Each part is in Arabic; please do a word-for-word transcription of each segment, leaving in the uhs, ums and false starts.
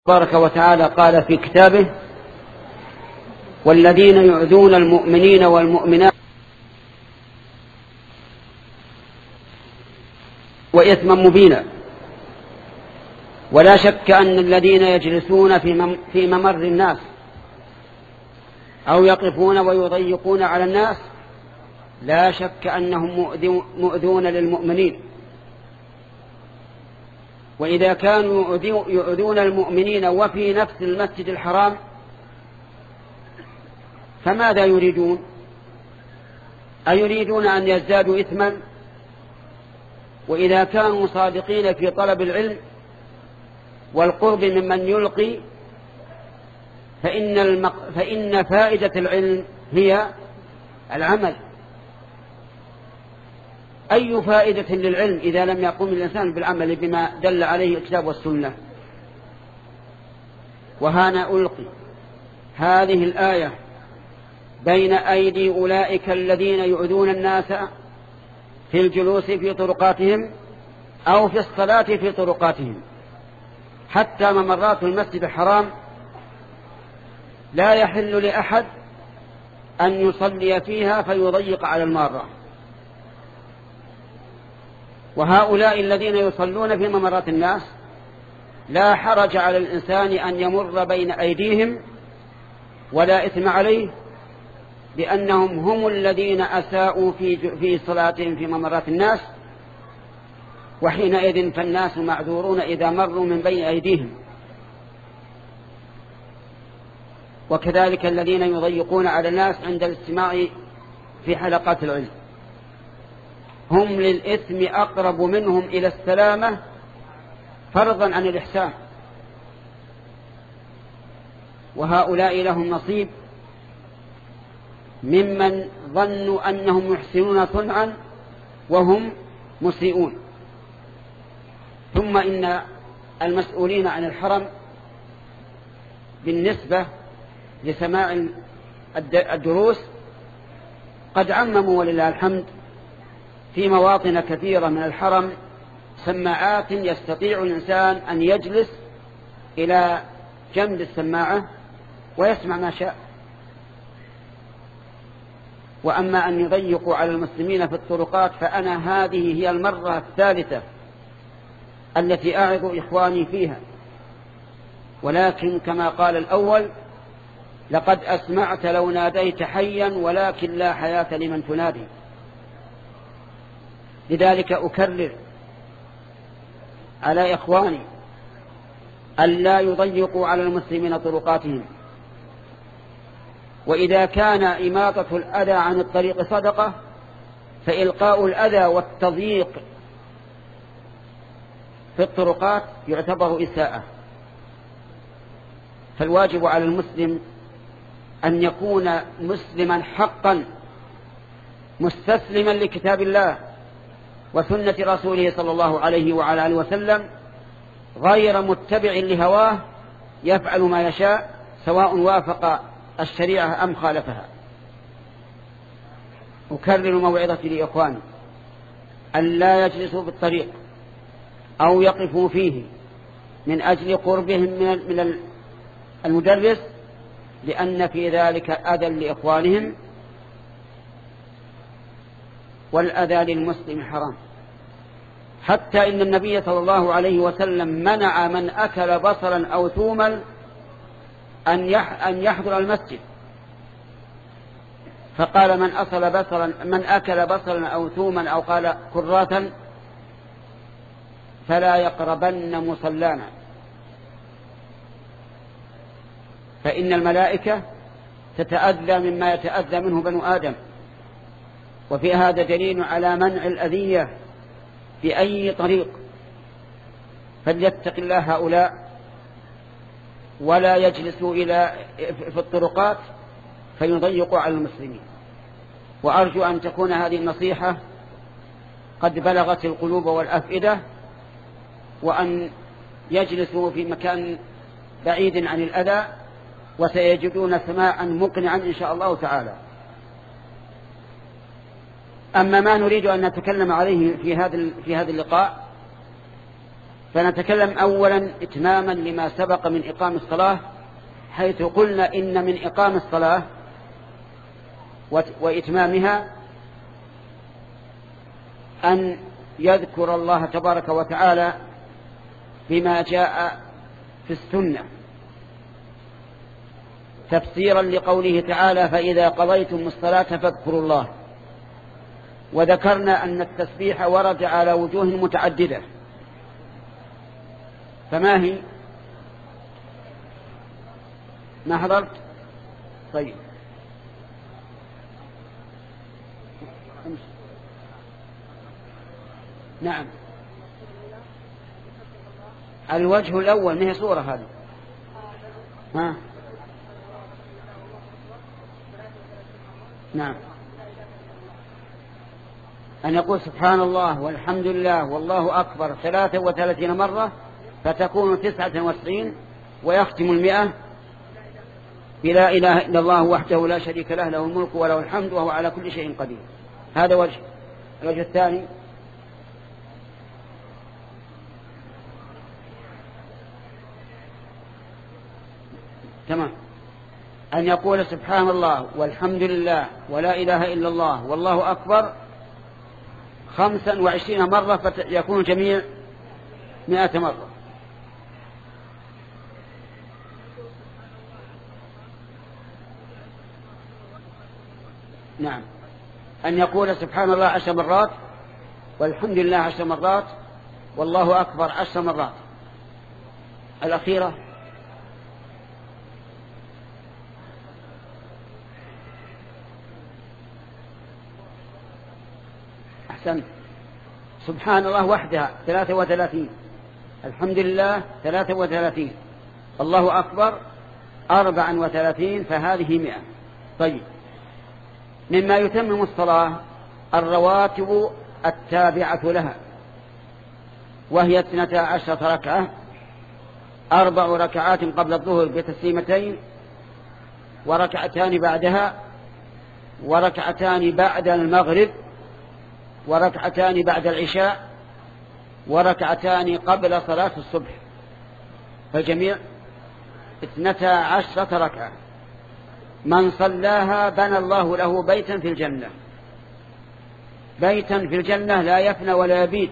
تبارك وتعالى قال في كتابه: والذين يؤذون المؤمنين والمؤمنات وإثما مبينا. ولا شك أن الذين يجلسون في ممر الناس أو يقفون ويضيقون على الناس لا شك أنهم مؤذون للمؤمنين، وإذا كانوا يؤذون المؤمنين وفي نفس المسجد الحرام فماذا يريدون؟ أيريدون أن يزدادوا إثما؟ وإذا كانوا صادقين في طلب العلم والقرب ممن يلقي فإن, المق... فإن فائدة العلم هي العمل. أي فائدة للعلم إذا لم يقوم الإنسان بالعمل بما دل عليه الكتاب والسنة؟ وهنا ألقي هذه الآية بين أيدي أولئك الذين يؤذون الناس في الجلوس في طرقاتهم أو في الصلاة في طرقاتهم. حتى ممرات المسجد الحرام لا يحل لأحد أن يصلي فيها فيضيق على المارة. وهؤلاء الذين يصلون في ممرات الناس لا حرج على الإنسان أن يمر بين أيديهم ولا إثم عليه، لأنهم هم الذين أساءوا في في صلاتهم في ممرات الناس، وحينئذ فالناس معذورون إذا مروا من بين أيديهم. وكذلك الذين يضيقون على الناس عند الاستماع في حلقات العلم هم للإثم أقرب منهم إلى السلامة فرضا عن الإحسان. وهؤلاء لهم نصيب ممن ظنوا أنهم يحسنون صنعا وهم مسيئون. ثم إن المسؤولين عن الحرم بالنسبة لسماع الدروس قد عمموا ولله الحمد في مواطن كثيرة من الحرم سماعات يستطيع الإنسان أن يجلس إلى جنب السماعة ويسمع ما شاء. وأما أن يضيقوا على المسلمين في الطرقات فأنا هذه هي المرة الثالثة التي أعظ إخواني فيها، ولكن كما قال الأول: لقد أسمعت لو ناديت حيا ولكن لا حياة لمن تنادي. لذلك أكرر على إخواني ألا يضيقوا على المسلمين طرقاتهم. وإذا كان إماطة الأذى عن الطريق صدقة فإلقاء الأذى والتضييق في الطرقات يعتبر إساءة. فالواجب على المسلم أن يكون مسلما حقا مستسلما لكتاب الله وسنة رسوله صلى الله عليه وعلى آله وسلم، غير متبع لهواه يفعل ما يشاء سواء وافق الشريعة أم خالفها. أكرر موعظتي لإخواني أن لا يجلسوا بالطريق أو يقفوا فيه من أجل قربهم من المدرس، لأن في ذلك أذى لإخوانهم، والأذى للمسلم حرام. حتى إن النبي صلى الله عليه وسلم منع من أكل بصلا أو ثوما أن يحضر المسجد، فقال: من أصل بصلا من أكل بصلا أو ثوما أو قال كراثا فلا يقربن مصلانا، فإن الملائكة تتأذى مما يتأذى منه بنو آدم. وفي هذا دليل على منع الأذية بأي طريق. فليتق الله هؤلاء ولا يجلسوا إلى في الطرقات فيضيقوا على المسلمين. وأرجو أن تكون هذه النصيحة قد بلغت القلوب والأفئدة، وأن يجلسوا في مكان بعيد عن الأذى، وسيجدون سماعا مقنعا إن شاء الله تعالى. أما ما نريد أن نتكلم عليه في هذا في هذا اللقاء فنتكلم أولا إتماما لما سبق من إقام الصلاة، حيث قلنا إن من إقام الصلاة وإتمامها أن يذكر الله تبارك وتعالى بما جاء في السنة تفسيرا لقوله تعالى: فإذا قضيتم الصلاة فاذكروا الله. وذكرنا أن التسبيح ورد على وجوه متعددة، فما هي؟ ما حضرت؟ طيب نعم. الوجه الأول ما هي صورة هذه؟ ها؟ نعم. أن يقول سبحان الله والحمد لله والله أكبر ثلاثة وثلاثين مرة فتكون تسعة وتسعين، ويختم المئة بلا إله إلا الله وحده لا شريك له له الملك وله الحمد وهو على كل شيء قدير. هذا وجه. الوجه الثاني: تمام، أن يقول سبحان الله والحمد لله ولا إله إلا الله والله أكبر خمسا وعشرين مرة فيكون جميع مئة مرة. نعم. أن يقول سبحان الله عشر مرات والحمد لله عشر مرات والله أكبر عشر مرات. الأخيرة: أحسن، سبحان الله وحدها ثلاثة وثلاثين، الحمد لله ثلاثة وثلاثين، الله أكبر أربعا وثلاثين، فهذه مئة. طيب، مما يتمم الصلاة الرواتب التابعة لها، وهي اثنتا عشرة ركعة: أربع ركعات قبل الظهر بتسليمتين، وركعتان بعدها، وركعتان بعد المغرب، وركعتان بعد العشاء، وركعتان قبل صلاة الصبح، فالجميع اثنتا عشرة ركعة. من صلاها بنى الله له بيتا في الجنة، بيتا في الجنة لا يفنى ولا يبيد،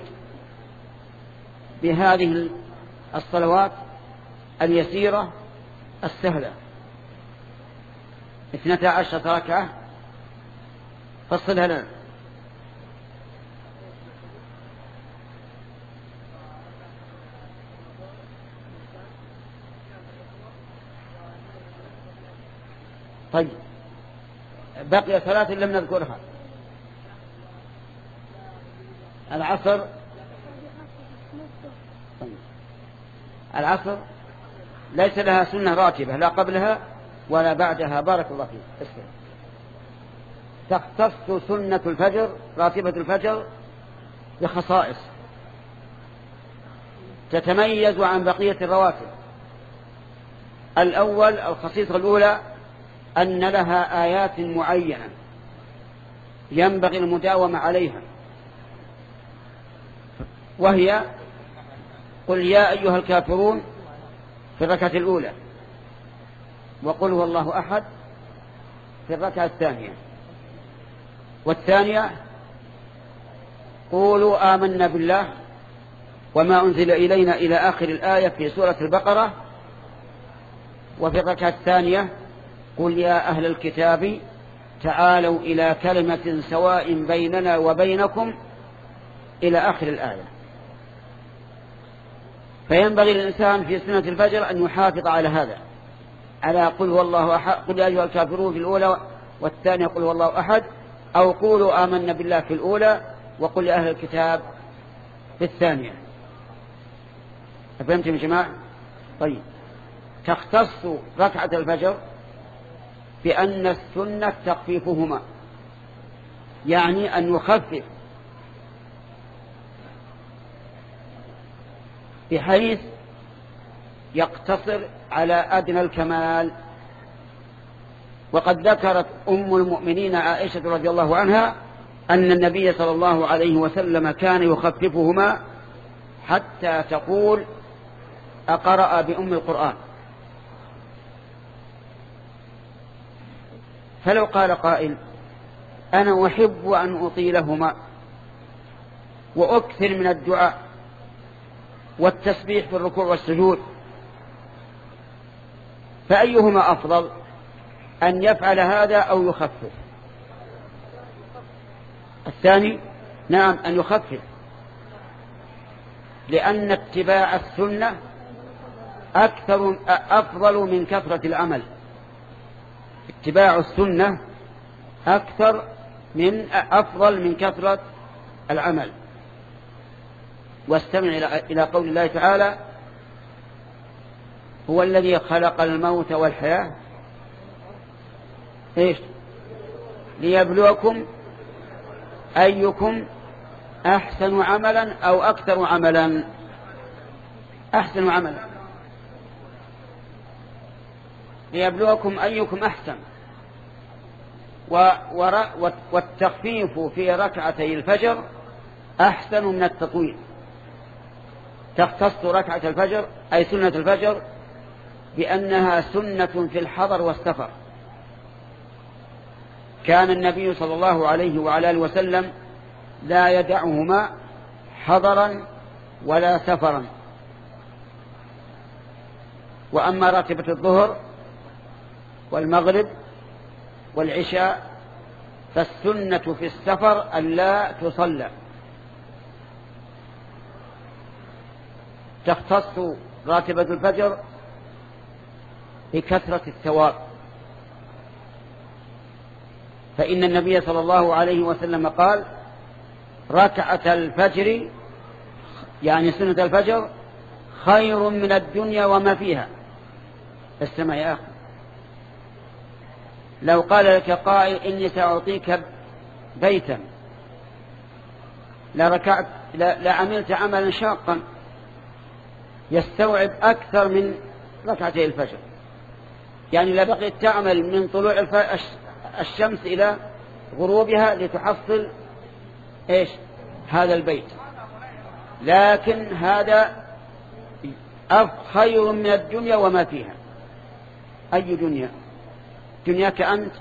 بهذه الصلوات اليسيرة السهلة. اثنتا عشرة ركعة، فصلها لنا. طيب، بقي ثلاث لم نذكرها: العصر. طيب. العصر ليس لها سنة راتبة لا قبلها ولا بعدها، بارك الله فيك. تختص سنة الفجر راتبة الفجر بخصائص تتميز عن بقية الرواتب. الأول، الخصيصة الأولى، أن لها آيات معينة ينبغي المداومة عليها، وهي: قل يا أيها الكافرون في الركعة الأولى، وقل هو الله أحد في الركعة الثانية، والثانية قولوا آمنا بالله وما أنزل إلينا إلى آخر الآية في سورة البقرة، وفي الركعة الثانية قل يا أهل الكتاب تعالوا إلى كلمة سواء بيننا وبينكم إلى آخر الآية. فينبغي للإنسان في سنة الفجر أن يحافظ على هذا، على قل هو الله أحد، قل يا أيها الكافرون في الأولى، والثانية قل هو الله أحد، أو قولوا آمنا بالله في الأولى، وقل يا أهل الكتاب في الثانية. فهمتم يا جماعة؟ طيب، تختص ركعة الفجر بأن السنة تخفيفهما، يعني أن يخفف بحيث يقتصر على أدنى الكمال. وقد ذكرت أم المؤمنين عائشة رضي الله عنها أن النبي صلى الله عليه وسلم كان يخففهما حتى تقول أقرأ بأم القرآن. فلو قال قائل أنا أحب أن أطيلهما وأكثر من الدعاء والتسبيح في الركوع والسجود، فأيهما أفضل، أن يفعل هذا أو يخفف؟ الثاني نعم أن يخفف، لأن اتباع السنة أكثر أفضل من كثرة العمل. اتباع السنة أكثر من أفضل من كثرة العمل. واستمع إلى قول الله تعالى هو الذي خلق الموت والحياة إيش ليبلوكم أيكم أحسن عملا أو أكثر عملا. أحسن عملا، ليبلوكم أيكم أحسن. والتخفيف في ركعتي الفجر أحسن من التطويل. تختص ركعة الفجر أي سنة الفجر بأنها سنة في الحضر والسفر. كان النبي صلى الله عليه وعلى آله وسلم لا يدعهما حضرا ولا سفرا. وأما راتبة الظهر والمغرب والعشاء فالسنة في السفر أن لا تصلى. تختص راتبة الفجر بكثرة الثواب، فإن النبي صلى الله عليه وسلم قال ركعة الفجر يعني سنة الفجر خير من الدنيا وما فيها. استمع يا أخي، لو قال لك قائل إني سأعطيك بيتا لركعت لعملت عملا شاقا يستوعب أكثر من ركعتي الفجر، يعني لبقيت تعمل من طلوع الشمس إلى غروبها لتحصل إيش هذا البيت، لكن هذا خير من الدنيا وما فيها. أي دنيا؟ دنياك أنت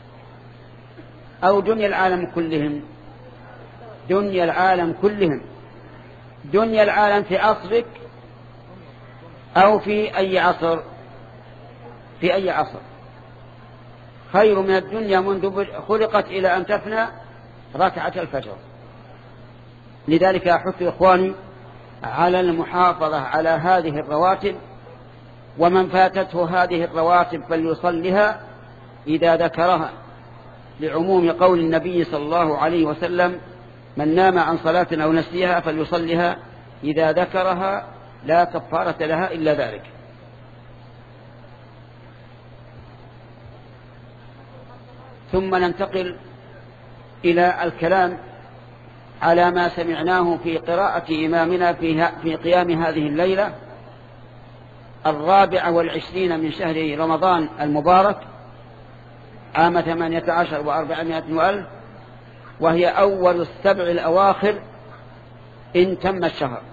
أو دنيا العالم كلهم؟ دنيا العالم كلهم. دنيا العالم في عصرك أو في أي عصر؟ في أي عصر. خير من الدنيا منذ خلقت إلى أن تفنى ركعة الفجر. لذلك أحث إخواني على المحافظة على هذه الرواتب، ومن فاتته هذه الرواتب فليصلها إذا ذكرها، لعموم قول النبي صلى الله عليه وسلم من نام عن صلاة أو نسيها فليصلها إذا ذكرها لا كفارة لها إلا ذلك. ثم ننتقل إلى الكلام على ما سمعناه في قراءة إمامنا في قيام هذه الليلة الرابعة والعشرين من شهر رمضان المبارك عام ثمانية عشر وأربعمائة وألف، وهي أول السبع الأواخر إن تم الشهر.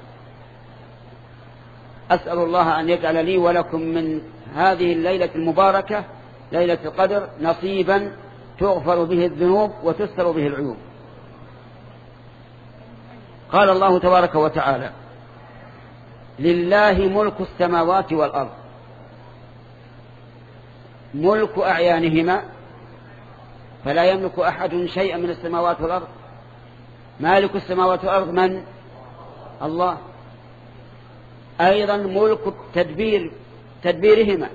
أسأل الله أن يجعل لي ولكم من هذه الليلة المباركة ليلة القدر نصيبا تغفر به الذنوب وتستر به العيوب. قال الله تبارك وتعالى لله ملك السماوات والأرض. ملك أعيانهما، فلا يملك أحد شيئا من السماوات والأرض. مالك السماوات والأرض من؟ الله. أيضا ملك التدبير، تدبيرهما،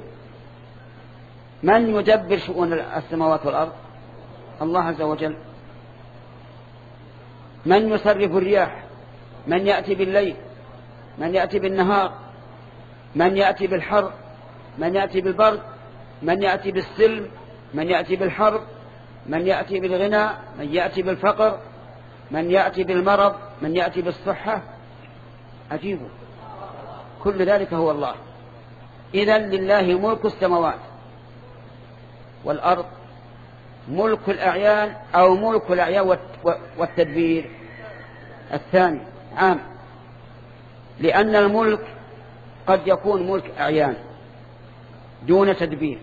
من يدبر شؤون السماوات والأرض؟ الله عز وجل. من يصرف الرياح؟ من يأتي بالليل؟ من يأتي بالنهار؟ من يأتي بالحر؟ من يأتي بالبرد؟ من يأتي بالسلم؟ من يأتي بالحرب؟ من يأتي بالغنى؟ من يأتي بالفقر؟ من يأتي بالمرض؟ من يأتي بالصحة؟ عجيب، كل ذلك هو الله. إذن لله ملك السماوات والأرض. ملك الأعيان أو ملك الأعيان والتدبير الثاني عام. لأن الملك قد يكون ملك أعيان دون تدبير،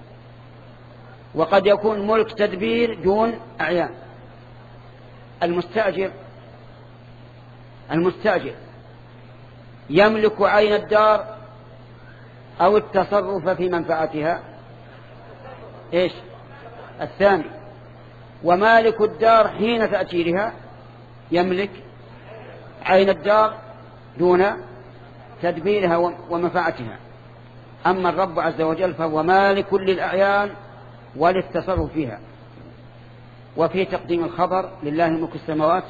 وقد يكون ملك تدبير دون أعيان. المستأجر المستأجر يملك عين الدار أو التصرف في منفعتها، إيش الثاني. ومالك الدار حين تأجيرها يملك عين الدار دون تدبيرها ومنفعتها. أما الرب عز وجل فهو مالك للأعيان وللتصرف فيها. وفي تقديم الخبر لله ملك السماوات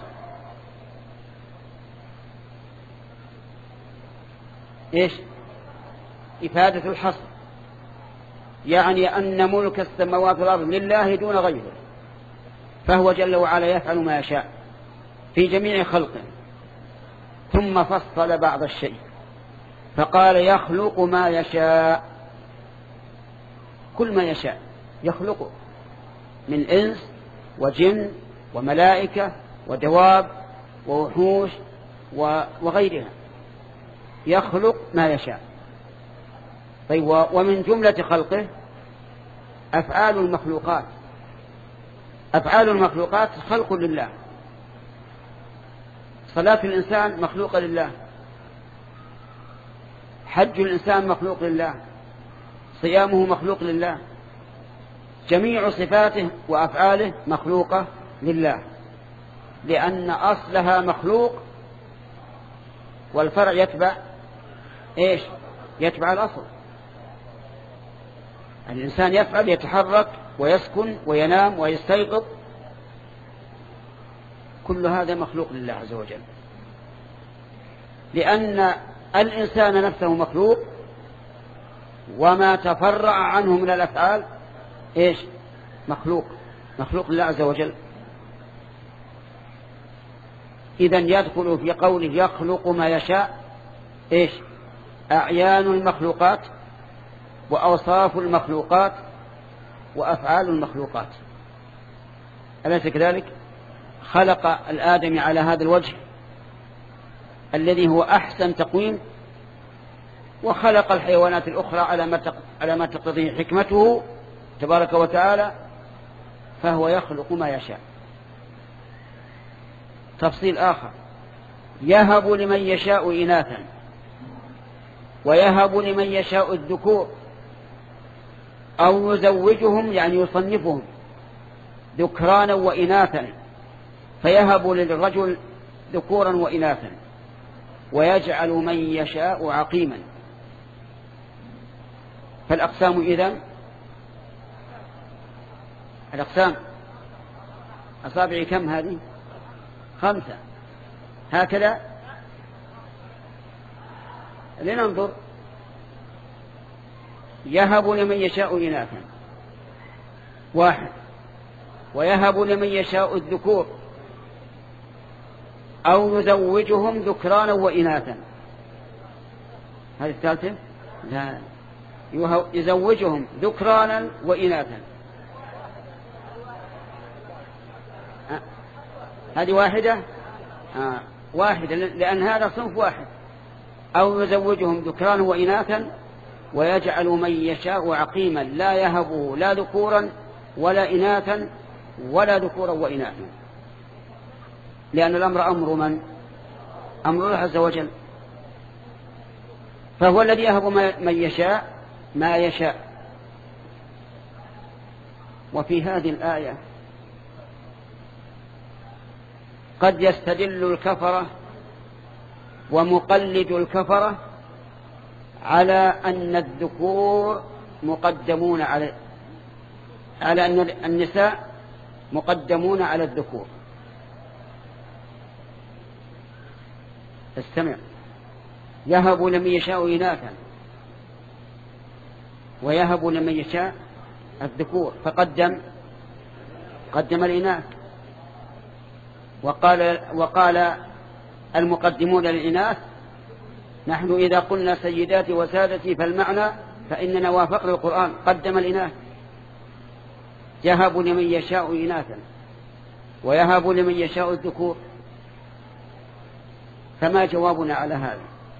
إيش إفادة الحصر، يعني أن ملك السماوات والأرض لله دون غيره، فهو جل وعلا يفعل ما يشاء في جميع خلقه. ثم فصل بعض الشيء فقال يخلق ما يشاء، كل ما يشاء يخلقه من إنس وجن وملائكة ودواب ووحوش وغيرها، يخلق ما يشاء. طيب ومن جملة خلقه أفعال المخلوقات. أفعال المخلوقات خلق لله. صلاة الإنسان مخلوقة لله، حج الإنسان مخلوق لله، صيامه مخلوق لله، جميع صفاته وأفعاله مخلوقة لله، لأن أصلها مخلوق والفرع يتبع إيش يتبع الأصل. الإنسان يفعل يتحرك ويسكن وينام ويستيقظ، كل هذا مخلوق لله عز وجل، لأن الإنسان نفسه مخلوق، وما تفرع عنه من الأفعال إيش مخلوق مخلوق لله عز وجل. إذن يدخل في قوله يخلق ما يشاء إيش أعيان المخلوقات وأوصاف المخلوقات وأفعال المخلوقات. أليس كذلك؟ خلق الآدم على هذا الوجه الذي هو أحسن تقويم، وخلق الحيوانات الأخرى على ما تقتضيه حكمته تبارك وتعالى، فهو يخلق ما يشاء. تفصيل آخر، يهب لمن يشاء إناثا ويهب لمن يشاء الذكور أو يزوجهم، يعني يصنفهم ذكرانا وإناثا، فيهب للرجل ذكورا وإناثا ويجعل من يشاء عقيما. فالأقسام إذن الأقسام أصابع كم هذه؟ خمسة هكذا. لننظر. يهب لمن يشاء إناثا واحد، ويهب لمن يشاء الذكور أو يزوجهم ذكرانا وإناثا. هذه الثالثة لا، يزوجهم ذكرانا وإناثا. هذه واحدة آه. واحدة لأن هذا صنف واحد. أو يزوجهم ذكرانا وإناثا ويجعل من يشاء عقيما، لا يهبه لا ذكورا ولا إناثا ولا ذكورا وإناثا، لأن الأمر أمر من؟ أمر الله عز وجل، فهو الذي يهب من يشاء ما يشاء. وفي هذه الآية قد يستدل الكفرة ومقلد الكفرة على أن الذكور مقدمون على على أن النساء مقدمون على الذكور. استمع، يهب لمن يشاء إناثا ويهب لمن يشاء الذكور، فقدم قدم الإناث. وقال وقال المقدمون للإناث نحن إذا قلنا سيداتي وسادتي فالمعنى فإننا وافقنا القرآن، قدم الإناث. يهب لمن يشاء إناثا ويهب لمن يشاء الذكور. فما جوابنا على هذا؟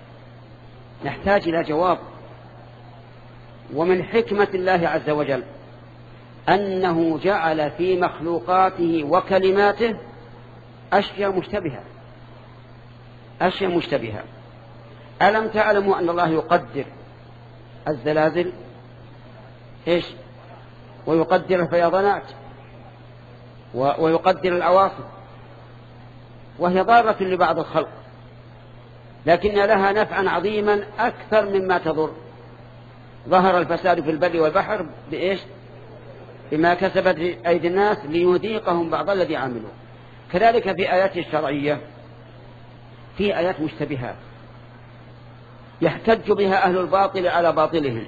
نحتاج إلى جواب. ومن حكمة الله عز وجل أنه جعل في مخلوقاته وكلماته أشياء مشتبهة أشياء مشتبهة ألم تعلموا أن الله يقدر الزلازل إيش ويقدر الفيضانات ويقدر العواصف، وهي ضارة لبعض الخلق لكن لها نفعا عظيما أكثر مما تضر. ظهر الفساد في البر والبحر بإيش؟ بما كسبت أيدي الناس ليذيقهم بعض الذي عملوا. كذلك في آيات الشرعية في آيات مشتبهات يحتج بها أهل الباطل على باطلهم.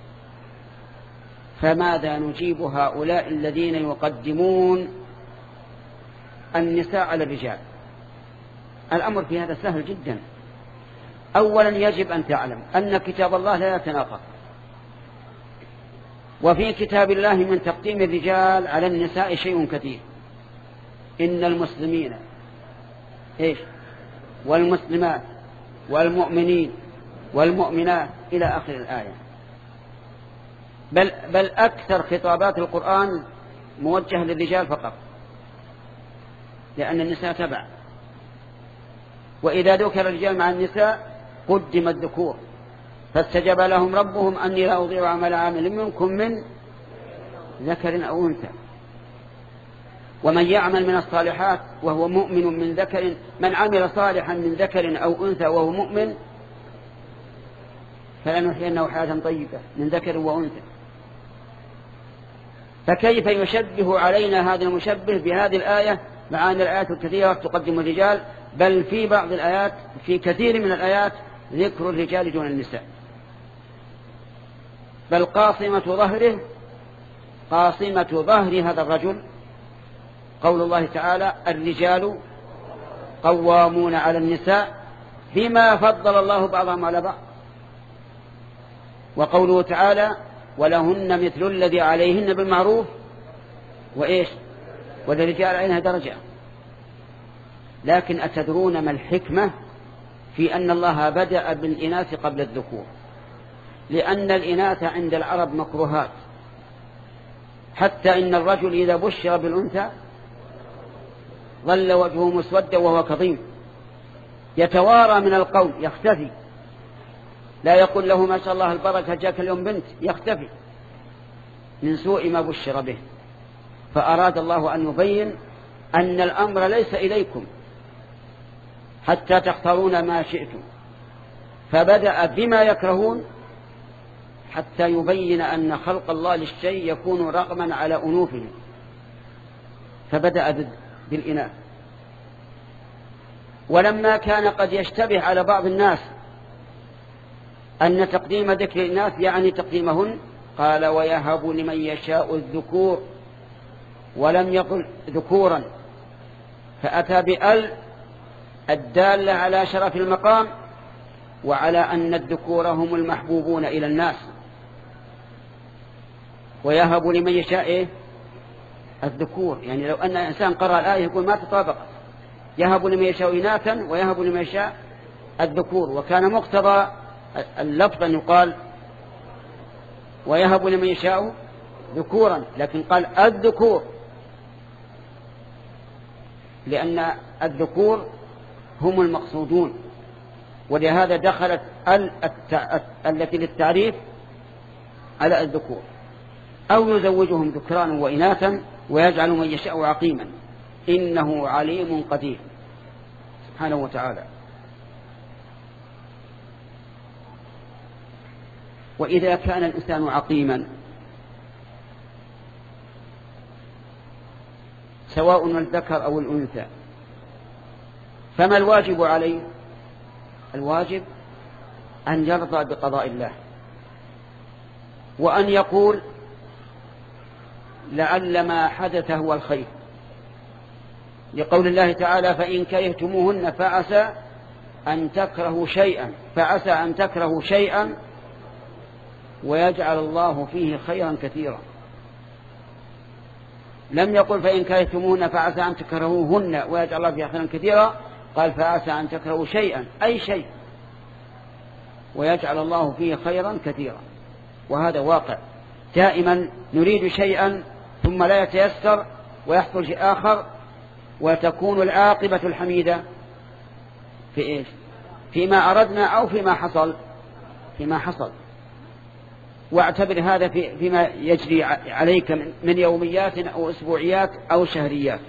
فماذا نجيب هؤلاء الذين يقدمون النساء على الرجال؟ الأمر في هذا سهل جدا. أولا يجب أن تعلم أن كتاب الله لا يتناقض، وفي كتاب الله من تقديم الرجال على النساء شيء كثير. إن المسلمين إيش والمسلمات والمؤمنين والمؤمنات إلى آخر الآية. بل, بل أكثر خطابات القرآن موجه للرجال فقط، لأن النساء تبع. وإذا ذكر الرجال مع النساء قدم الذكور، فاستجاب لهم ربهم أني لا أضيع عمل عامل منكم من ذكر أو أنثى. ومن يعمل من الصالحات وهو مؤمن من ذكر من عمل صالحا من ذكر أو أنثى وهو مؤمن فلنحيينه حياة طيبة من ذكر وأنثى. فكيف يشبه علينا هذا المشبه بهذه الآية مع أن الآيات الكثيرة تقدم الرجال، بل في بعض الآيات في كثير من الآيات ذكر الرجال دون النساء. بل قاصمة ظهره قاصمة ظهر هذا الرجل قول الله تعالى الرجال قوامون على النساء بما فضل الله بعضهم على بعض، وقوله تعالى ولهن مثل الذي عليهن بالمعروف وإيش وللرجال عليها درجة. لكن أتدرون ما الحكمة في أن الله بدأ بالإناث قبل الذكور؟ لأن الإناث عند العرب مكروهات، حتى إن الرجل إذا بشر بالأنثى ظل وجهه مسودا وهو كظيم يتوارى من القوم يختفي، لا يقول له ما شاء الله البركة جاك اليوم بنت، يختفي من سوء ما بشر به. فأراد الله أن يبين أن الأمر ليس إليكم حتى تختارون ما شئتم، فبدأ بما يكرهون حتى يبين أن خلق الله للشيء يكون رغما على أنوفه، فبدأ بالإناث. ولما كان قد يشتبه على بعض الناس أن تقديم ذكر الإناث يعني تقديمهن، قال ويهب لمن يشاء الذكور، ولم يقل ذكورا، فأتى بأل الدالة على شرف المقام وعلى أن الذكور هم المحبوبون إلى الناس. ويهب لمن يشاء إيه؟ الذكور، يعني لو أن إنسان قرأ الآية يقول ما تطابق، يهب لمن يشاء إناثا ويهب لمن يشاء الذكور، وكان مقتضى اللفظ أن يقال ويهب لمن يشاء ذكورا، لكن قال الذكور لأن الذكور هم المقصودون، ولهذا دخلت التي للتعريف على الذكور. أو يزوجهم ذكرانا وإناثا ويجعل من يشاء عقيما إنه عليم قدير سبحانه وتعالى. وإذا كان الإنسان عقيما سواء الذكر أو الأنثى فما الواجب عليه؟ الواجب أن يرضى بقضاء الله، وأن يقول لعل ما حدث هو الخير، لقول الله تعالى فإن كرهتموهن فعسى أن تكرهوا شيئا فعسى أن تكرهوا شيئا ويجعل الله فيه خيرا كثيرا. لم يقل فإن كرهتموهن فعسى أن تكرهوهن ويجعل الله فيه خيرا كثيرا، قال فعسى أن تكرهوا شيئا أي شيء. ويجعل الله فيه خيرا كثيرا. وهذا واقع، دائما نريد شيئا ثم لا يتيسر ويحصل شيء آخر، وتكون العاقبة الحميدة في إيش؟ فيما أردنا أو فيما حصل فيما حصل. واعتبر هذا في فيما يجري عليك من يوميات أو أسبوعيات أو شهريات.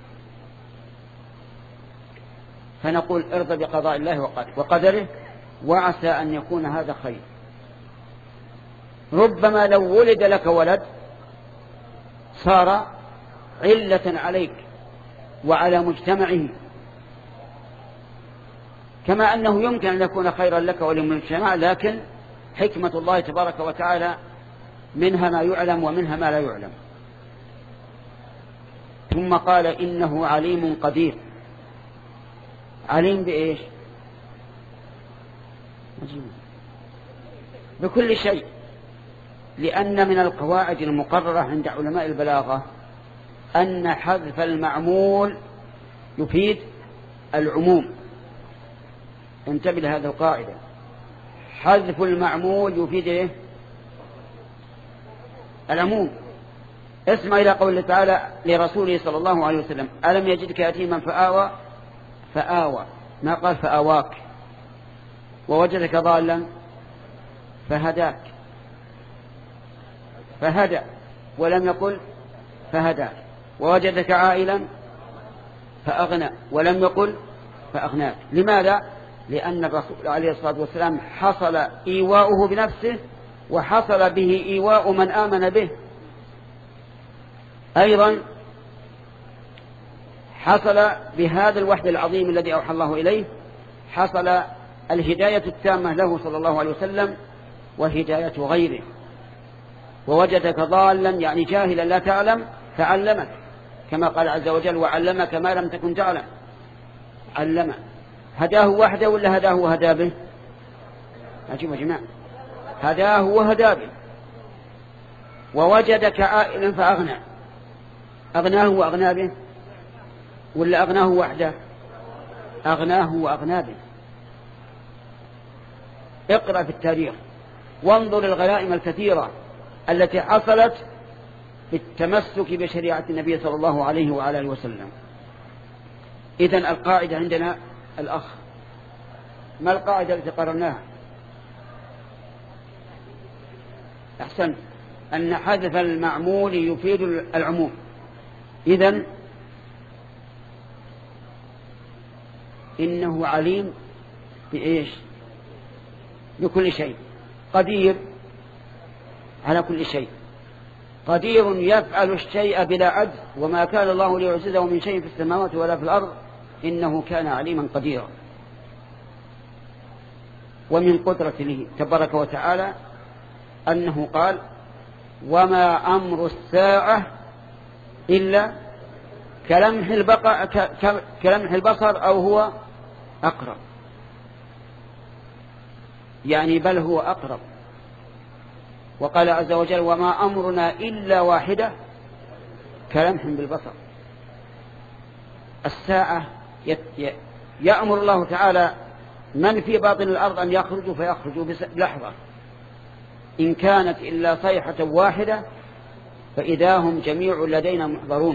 فنقول ارضى بقضاء الله وقدره، وعسى أن يكون هذا خير. ربما لو ولد لك ولد صار علة عليك وعلى مجتمعه، كما أنه يمكن أن يكون خيرا لك وللمجتمع، لكن حكمة الله تبارك وتعالى منها ما يعلم ومنها ما لا يعلم. ثم قال إنه عليم قدير. عليم بإيش؟ بكل شيء، لأن من القواعد المقررة عند علماء البلاغة أن حذف المعمول يفيد العموم. انتبه لهذه القاعدة، حذف المعمول يفيد إيه؟ العموم. اسمع إلى قول تعالى لرسوله صلى الله عليه وسلم: ألم يجدك يتيما فآوى فآوى، ما قال فآواك. ووجدك ضالا فهداك، فهدى، ولم يقل فهداك. ووجدك عائلا فأغنى، ولم يقل فأغناك. لماذا؟ لأن الرسول عليه الصلاة والسلام حصل إيواؤه بنفسه، وحصل به إيواء من آمن به. أيضا حصل بهذا الوحي العظيم الذي أوحى الله إليه، حصل الهداية التامة له صلى الله عليه وسلم وهداية غيره. ووجدك ضالا يعني جاهلا لا تعلم فعلمك، كما قال عز وجل: وعلمك ما لم تكن تعلم. علمه. هداه وحده ولا هداه وهدى به؟ عجيب يا جماعة، هداه وهدى به. ووجدك عائلا فأغنى، أغناه وأغنى به ولا أغناه وحده؟ أغناه وأغنى به. اقرأ في التاريخ وانظر الغنائم الكثيرة التي حصلت بالتمسك بشريعة النبي صلى الله عليه وعلى آله وسلم. إذن القاعدة عندنا الأخ، ما القاعدة التي قررناها؟ أحسن، أن حذف المعمول يفيد العموم. إذن إنه عليم بإيش؟ بكل شيء، قدير على كل شيء، قدير يفعل الشيء بلا عجز، وما كان الله ليعجزه من شيء في السماوات ولا في الأرض إنه كان عليما قديرا. ومن قدرته تبارك وتعالى أنه قال: وما أمر الساعة إلا كلمح البقر كلمح البصر أو هو أقرب، يعني بل هو أقرب. وقال عز وجل: وما أمرنا إلا واحدة كلمح بالبصر. الساعة يأمر الله تعالى من في باطن الأرض أن يخرجوا فيخرجوا بلحظة، إن كانت إلا صيحة واحدة فإذا هم جميع لدينا محضرون.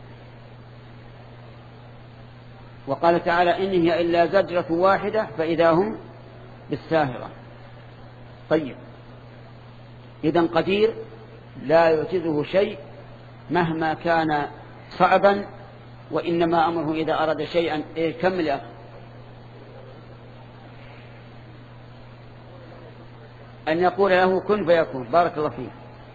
وقال تعالى: إن هي إلا زجرة واحدة فإذا هم بالساهرة. طيب، إذن قدير لا يعجزه شيء مهما كان صعبا، وإنما أمره إذا أراد شيئا. إيه كمل يا أخي. أن يقول له كن فيكون. بارك الله فيه.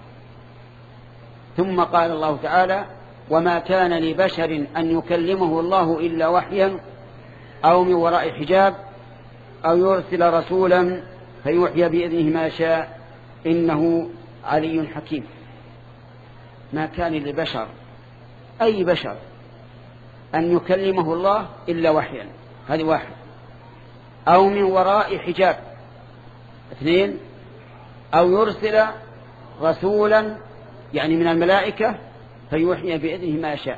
ثم قال الله تعالى: وما كان لبشر أن يكلمه الله إلا وحيا أو من وراء حجاب أو يرسل رسولا فيوحي بإذنه ما شاء إنه علي حكيم. ما كان لبشر، أي بشر، أن يكلمه الله إلا وحيا، هذه واحد، أو من وراء حجاب، اثنين، أو يرسل رسولا يعني من الملائكة فيوحي بإذنه ما شاء.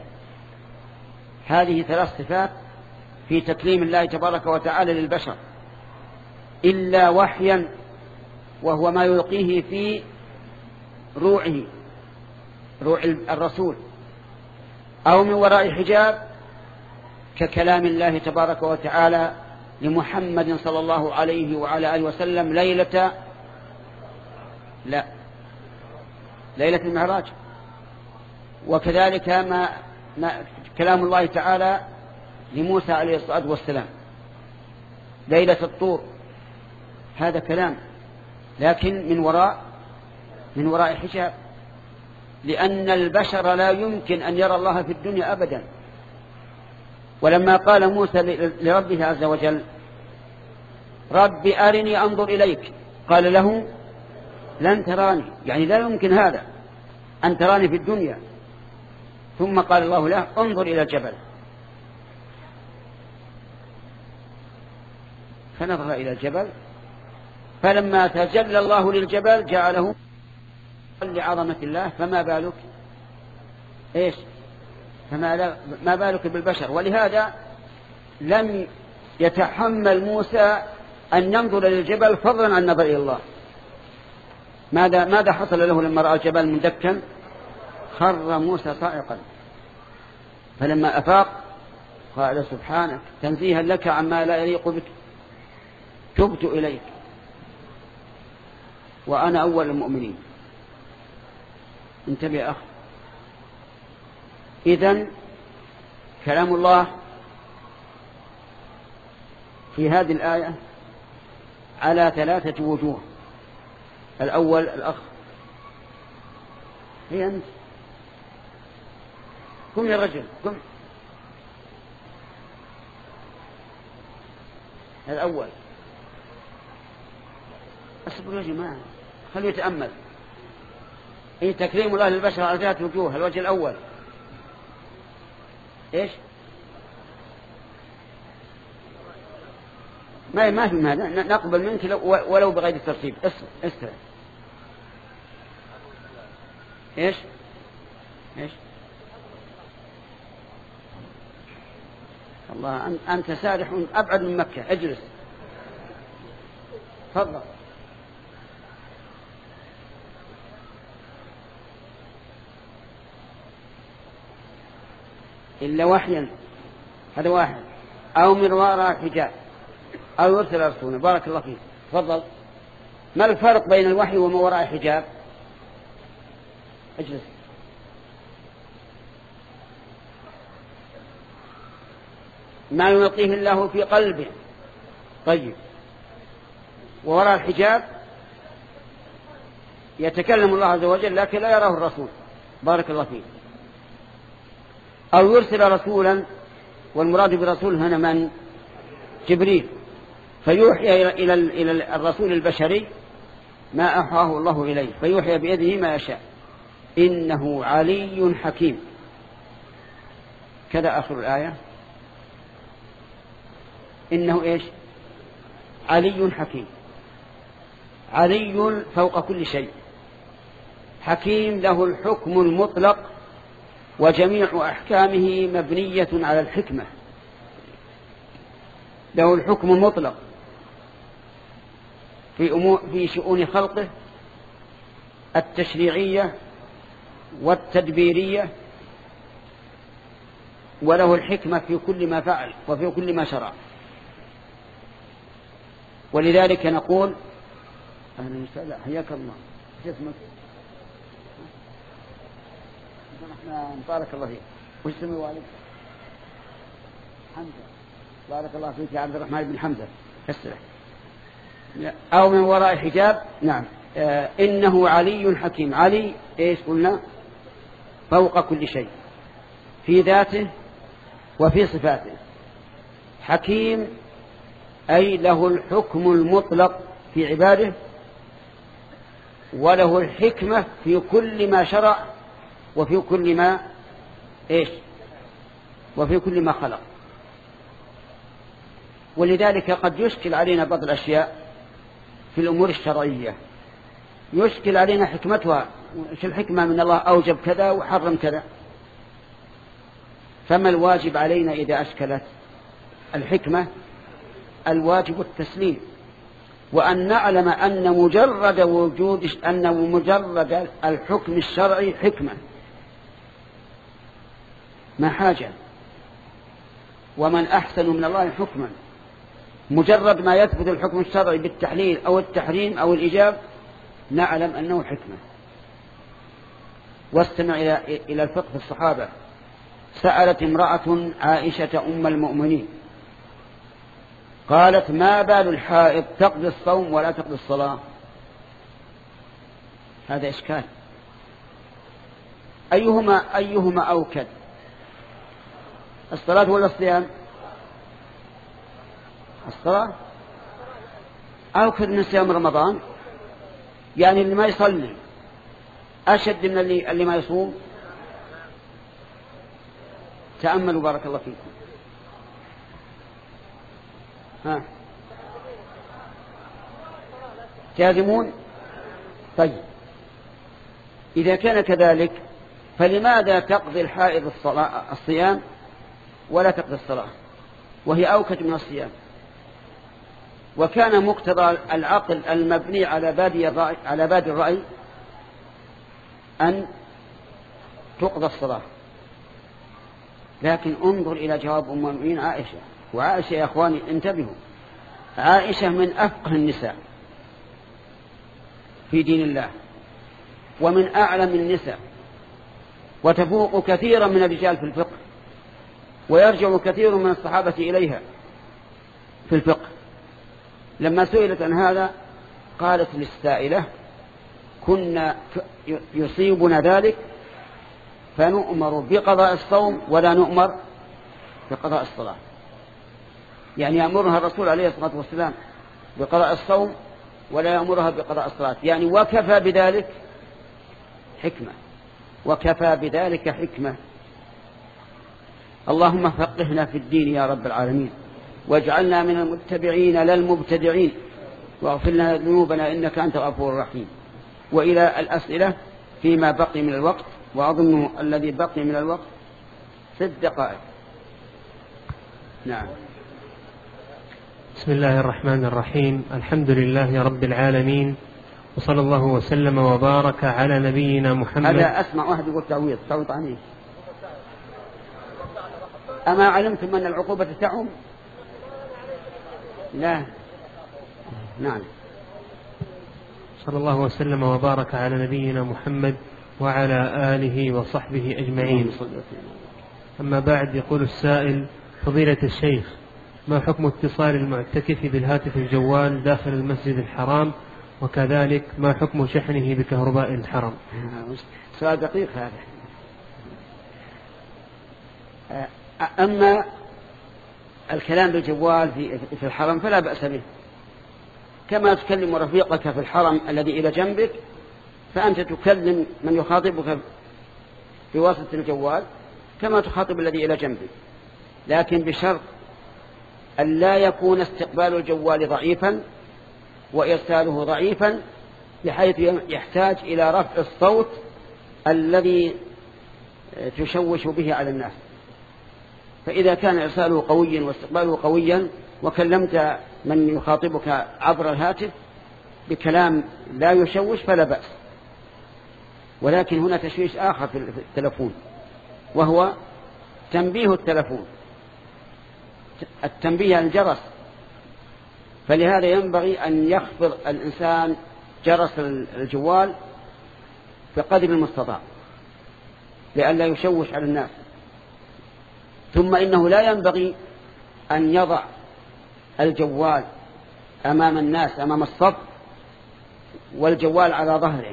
هذه ثلاث صفات في تكليم الله تبارك وتعالى للبشر. إلا وحيا وهو ما يلقيه في روعه روع الرسول، أو من وراء حجاب ككلام الله تبارك وتعالى لمحمد صلى الله عليه وعلى آله وسلم ليلة لا ليلة المعراج، وكذلك ما, ما كلام الله تعالى لموسى عليه الصلاة والسلام ليلة الطور، هذا كلام لكن من وراء من وراء حجاب، لأن البشر لا يمكن أن يرى الله في الدنيا أبدا. ولما قال موسى لربه عز وجل رب أرني أنظر إليك، قال له لن تراني، يعني لا يمكن هذا أن تراني في الدنيا. ثم قال الله له انظر إلى الجبل، فنظر إلى الجبل فلما تجلى الله للجبل جعله لعظمة الله، فما بالك إيش فما ما بالك بالبشر. ولهذا لم يتحمل موسى أن ينظر للجبل فضلا عن نظر إلى الله. ماذا ماذا حصل له لما رأى الجبل مندكا؟ خر موسى صاعقا، فلما أفاق قال سبحانك تنزيها لك عما لا يليق بك، تبت إليك وأنا أول المؤمنين. انتبه يا أخ، إذن كلام الله في هذه الآية على ثلاثة وجوه. الأول الأخ هي أنت، قم يا رجل قم. الأول أصبروا يا جماعة خلوا يتأمل. إيه تكريم الله للبشر على ثلاثة وجوه. الوجه الأول إيش؟ ما ما في ماذا نقبل منك ولو بغير الترتيب. استرى إيش إيش الله أنت سارح أبعد من مكة، اجلس تفضل. إلا وحيا، هذا واحد، أو من وراء حجاب أو يرسل رسولا. بارك الله فيك، تفضل. ما الفرق بين الوحي وما وراء حجاب؟ اجلس. ما يلقيه الله في قلبه. طيب، ووراء الحجاب يتكلم الله عز وجل لكن لا يراه الرسول. بارك الله فيك. أو يرسل رسولا، والمراد بالرسول هنا من؟ جبريل، فيوحي إلى إلى الرسول البشري ما أوحاه الله إليه، فيوحي بيده ما يشاء. إنه علي حكيم، كذا آخر الآية. إنه إيش؟ علي حكيم. علي فوق كل شيء، حكيم له الحكم المطلق، وجميع أحكامه مبنية على الحكمة. له الحكم المطلق في أمور في شؤون خلقه التشريعية والتدبيرية، وله الحكمة في كل ما فعل وفي كل ما شرع. ولذلك نقول أهلا وسهلا، حياك الله. شو اسمك؟ بارك الله فيك. وش اسم والدك؟ حمزة. بارك الله فيك يا عبد الرحمن بن حمزة. اسرع. أو من وراء حجاب. نعم. آه إنه علي حكيم. علي إيش قلنا؟ فوق كل شيء في ذاته وفي صفاته. حكيم أي له الحكم المطلق في عباده، وله الحكمة في كل ما شرع وفي كل ما إيش وفي كل ما خلق. ولذلك قد يشكل علينا بعض الأشياء في الأمور الشرعية، يشكل علينا حكمتها، إيش الحكمة من الله أوجب كذا وحرم كذا. فما الواجب علينا إذا أشكلت الحكمة؟ الواجب التسليم، وأن نعلم أن مجرد وجود أن مجرد الحكم الشرعي حكمة ما حاجة. ومن أحسن من الله حكما. مجرد ما يثبت الحكم الشرعي بالتحليل أو التحريم أو الإيجاب نعلم أنه حكمة. واستمع إلى الفقه في الصحابة. سألت امرأة عائشة أم المؤمنين قالت: ما بال الحائض تقضي الصوم ولا تقضي الصلاة؟ هذا إشكال. أيهما أيهما أوكد، الصلاة ولا الصيام؟ الصلاة أوكد من صيام رمضان، يعني اللي ما يصلي أشد من اللي, اللي ما يصوم. تأملوا بارك الله فيكم. ها جازمون؟ طيب إذا كان كذلك فلماذا تقضي الحائض الصيام ولا تقضي الصلاة وهي أوكد من الصيام؟ وكان مقتضى العقل المبني على بادي الرأي, على بادي الرأي أن تقضى الصلاة. لكن انظر إلى جواب أم المؤمنين عائشة. وعائشة يا أخواني انتبهوا، عائشة من أفقه النساء في دين الله ومن أعلم النساء، وتفوق كثيرا من الرجال في الفقه، ويرجع كثير من الصحابة إليها في الفقه. لما سئلت عن هذا قالت للسائلة: كنا يصيبنا ذلك فنؤمر بقضاء الصوم ولا نؤمر بقضاء الصلاة. يعني يأمرها الرسول عليه الصلاة والسلام بقضاء الصوم ولا يأمرها بقضاء الصلاة، يعني وكفى بذلك حكمة، وكفى بذلك حكمة. اللهم فقهنا في الدين يا رب العالمين، واجعلنا من المتبعين لا المبتدعين، واغفر لنا ذنوبنا إنك أنت الغفور الرحيم. وإلى الأسئلة فيما بقي من الوقت، وأظن الذي بقي من الوقت ست دقائق. نعم. بسم الله الرحمن الرحيم. الحمد لله رب العالمين، وصلى الله وسلم وبارك على نبينا محمد. هذا أسمع واحد يقول تعويض تعويض عنه. أما علمتم أن العقوبة تعم؟ لا. نعم. صلى الله وسلم وبارك على نبينا محمد وعلى آله وصحبه أجمعين. أما بعد، يقول السائل: فضيلة الشيخ، ما حكم اتصال المعتكف بالهاتف الجوال داخل المسجد الحرام؟ وكذلك ما حكم شحنه بكهرباء الحرم؟ سؤال دقيق هذا. أما الكلام بالجوال في الحرم فلا بأس به، كما تكلم رفيقك في الحرم الذي إلى جنبك فأنت تكلم من يخاطبك بواسطة الجوال كما تخاطب الذي إلى جنبك، لكن بشرط أن لا يكون استقبال الجوال ضعيفا وإرساله ضعيفا بحيث يحتاج إلى رفع الصوت الذي تشوش به على الناس. فإذا كان إرساله قويا واستقباله قويا وكلمت من يخاطبك عبر الهاتف بكلام لا يشوش فلا بأس. ولكن هنا تشويش آخر في التلفون، وهو تنبيه التلفون، التنبيه عن الجرس. فلهذا ينبغي أن يخفض الإنسان جرس الجوال بقدر المستطاع لئلا يشوش على الناس. ثم إنه لا ينبغي أن يضع الجوال أمام الناس أمام الصف والجوال على ظهره.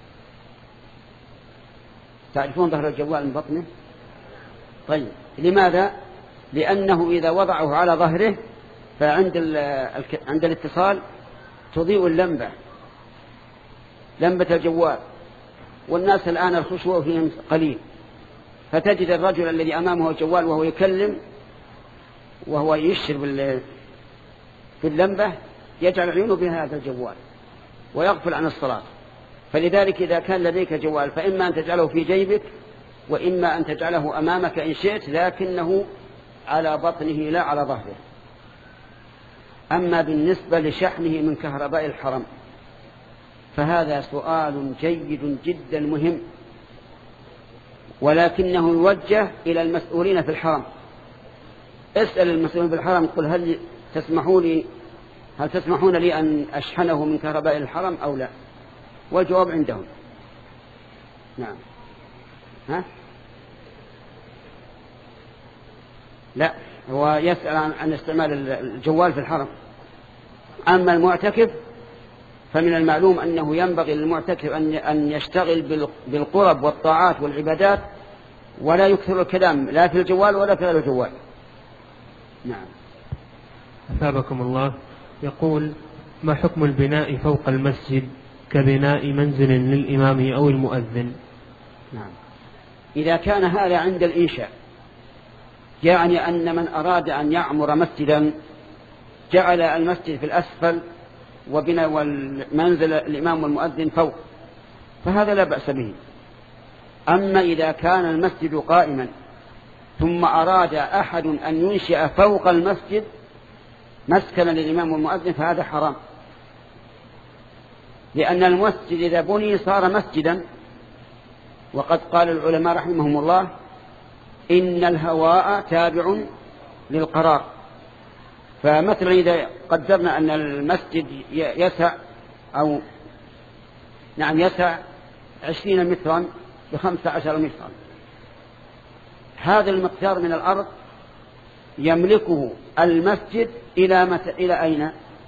تعرفون ظهر الجوال من بطنه؟ طيب لماذا؟ لأنه إذا وضعه على ظهره فعند عند الاتصال تضيء اللمبة لمبة الجوال، والناس الآن الخشوع فيهم قليل، فتجد الرجل الذي أمامه الجوال وهو يكلم وهو يشر باللمبة يجعل عيونه بهذا الجوال ويغفل عن الصلاة. فلذلك إذا كان لديك جوال فإما أن تجعله في جيبك وإما أن تجعله أمامك إن شئت، لكنه على بطنه لا على ظهره. أما بالنسبة لشحنه من كهرباء الحرم فهذا سؤال جيد جدا مهم، ولكنه يوجه إلى المسؤولين في الحرم. اسأل المسؤولين في الحرم قل هل تسمحون لي هل تسمحون لي أن أشحنه من كهرباء الحرم أو لا، والجواب عندهم. نعم. ها؟ لا، هو يسأل عن استعمال الجوال في الحرم. أما المعتكف فمن المعلوم أنه ينبغي للمعتكف أن يشتغل بالقرب والطاعات والعبادات ولا يكثر الكلام لا في الجوال ولا في غير الجوال. نعم. أثابكم الله. يقول: ما حكم البناء فوق المسجد كبناء منزل للإمام أو المؤذن؟ نعم. إذا كان هذا عند الإنشاء، يعني أن من أراد أن يعمر مسجدا جعل المسجد في الأسفل وبناء والمنزل الإمام والمؤذن فوق، فهذا لا بأس به. أما إذا كان المسجد قائما ثم أراد أحد أن ينشئ فوق المسجد مسكنا للإمام والمؤذن فهذا حرام، لأن المسجد إذا بني صار مسجدا، وقد قال العلماء رحمهم الله: إن الهواء تابع للقرار. فمثلا إذا قدرنا أن المسجد يسع أو نعم يسع عشرين مترا بخمسة عشر مترا، هذا المقدار من الأرض يملكه المسجد إلى مت... إلى أين؟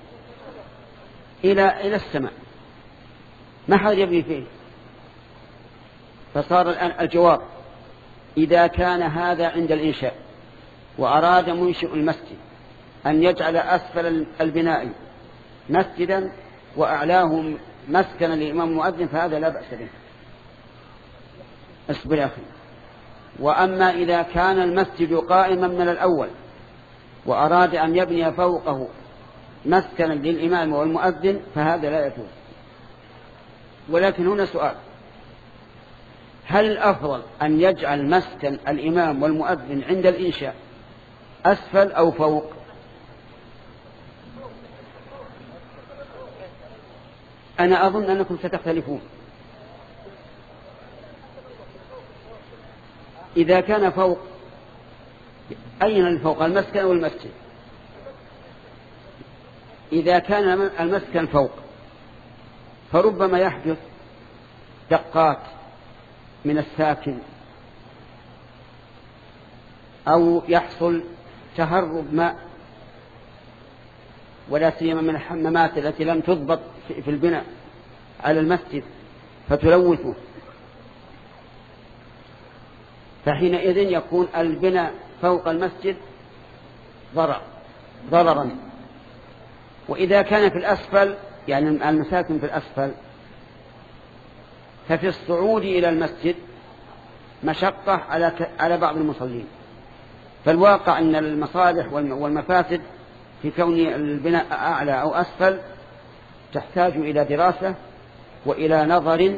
إلى إلى السماء، ما حد يبني فيه. فصار الآن الجواب: إذا كان هذا عند الإنشاء وأراد منشئ المسجد أن يجعل أسفل البناء مسجدا وأعلاه مسكنا للإمام المؤذن فهذا لا بأس به. اصبر يا أخي. وأما إذا كان المسجد قائما من الأول وأراد أن يبني فوقه مسكنا للإمام والمؤذن فهذا لا يجوز. ولكن هنا سؤال: هل الأفضل أن يجعل مسكن الإمام والمؤذن عند الإنشاء أسفل أو فوق؟ أنا أظن أنكم ستختلفون. إذا كان فوق، أين الفوق؟ المسكن أو المسجد؟ إذا كان المسكن فوق فربما يحدث دقات من الساكن أو يحصل تهرب ماء، ولا سيما من الحمامات التي لم تضبط في البناء على المسجد فتلوثه، فحينئذ يكون البناء فوق المسجد ضرر ضررا. وإذا كان في الأسفل، يعني المساكن في الأسفل، ففي الصعود إلى المسجد مشقة على على بعض المصلين. فالواقع أن المصالح والمفاسد في كون البناء أعلى أو أسفل تحتاج إلى دراسة وإلى نظر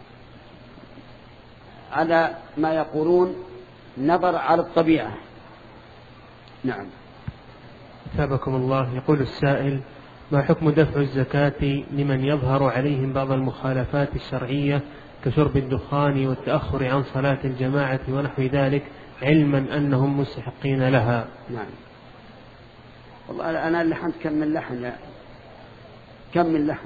على ما يقولون نظر على الطبيعة. نعم. أثابكم الله. يقول السائل: ما حكم دفع الزكاة لمن يظهر عليهم بعض المخالفات الشرعية كشرب الدخان والتأخر عن صلاة الجماعة ونحو ذلك، علما أنهم مستحقين لها؟ نعم. والله أنا لحنت كم من لحن يا كم من لحن.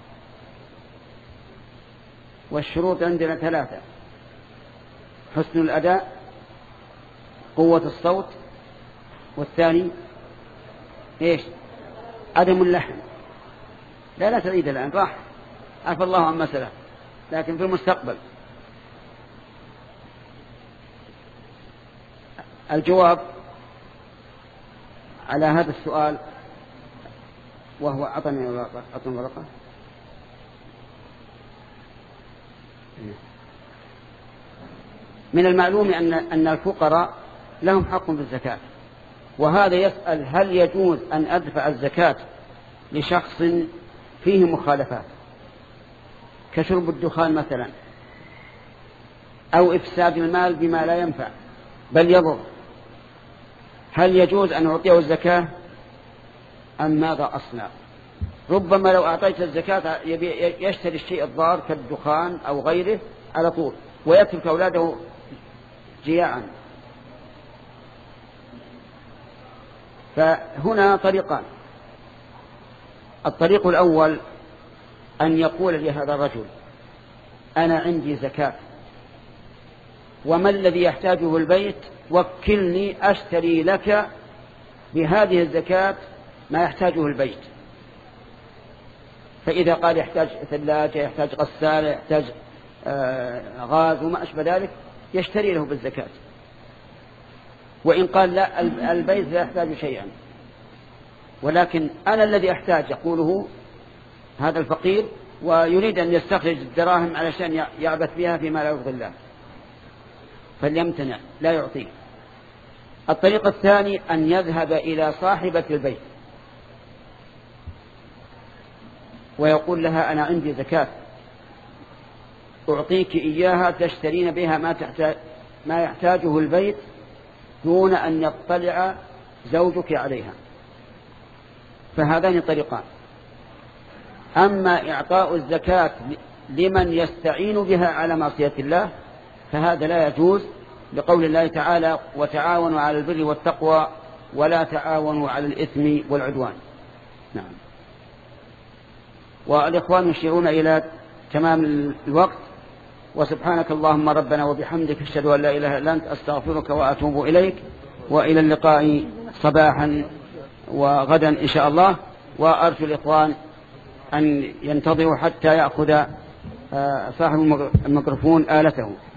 والشروط عندنا ثلاثة: حسن الأداء، قوة الصوت، والثاني إيش؟ عدم اللحن. لا لا تعيد الآن، راح عفى الله عما سلف، لكن في المستقبل. الجواب على هذا السؤال وهو أعطني ورقة أعطني ورقة من المعلوم أن أن الفقراء لهم حق في الزكاة، وهذا يسأل: هل يجوز أن أدفع الزكاة لشخص فيه مخالفات كشرب الدخان مثلا، أو إفساد المال بما لا ينفع بل يضر؟ هل يجوز أن أعطيه الزكاة أم ماذا أصنع؟ ربما لو أعطيت الزكاة يشتري الشيء الضار كالدخان أو غيره على طول ويترك أولاده جياعا. فهنا طريقان. الطريق الأول أن يقول لهذا الرجل أنا عندي زكاة وما الذي يحتاجه البيت وكلني أشتري لك بهذه الزكاة ما يحتاجه البيت. فإذا قال يحتاج ثلاجة يحتاج غسالة يحتاج آه غاز وما أشبه ذلك يشتري له بالزكاة. وإن قال لا البيت لا يحتاج شيئا ولكن أنا الذي أحتاج يقوله هذا الفقير ويريد أن يستخرج الدراهم علشان يعبث بها فيما لا يرضي الله فليمتنع لا يعطيه. الطريق الثاني أن يذهب إلى صاحبة البيت ويقول لها أنا عندي زكاة أعطيك إياها تشترين بها ما, تحتاج ما يحتاجه البيت دون أن يطلع زوجك عليها. فهذان طريقان. أما إعطاء الزكاة لمن يستعين بها على معصية الله فهذا لا يجوز لقول الله تعالى وتعاونوا على البر والتقوى ولا تعاونوا على الإثم والعدوان. نعم. والإخوان يشيرون إلى تمام الوقت وسبحانك اللهم ربنا وبحمدك أشهد أن لا إله إلا أنت أستغفرك وأتوب إليك وإلى اللقاء صباحا وغدا إن شاء الله. وأرجو الإخوان أن ينتظروا حتى يأخذ صاحب الميكروفون آلته.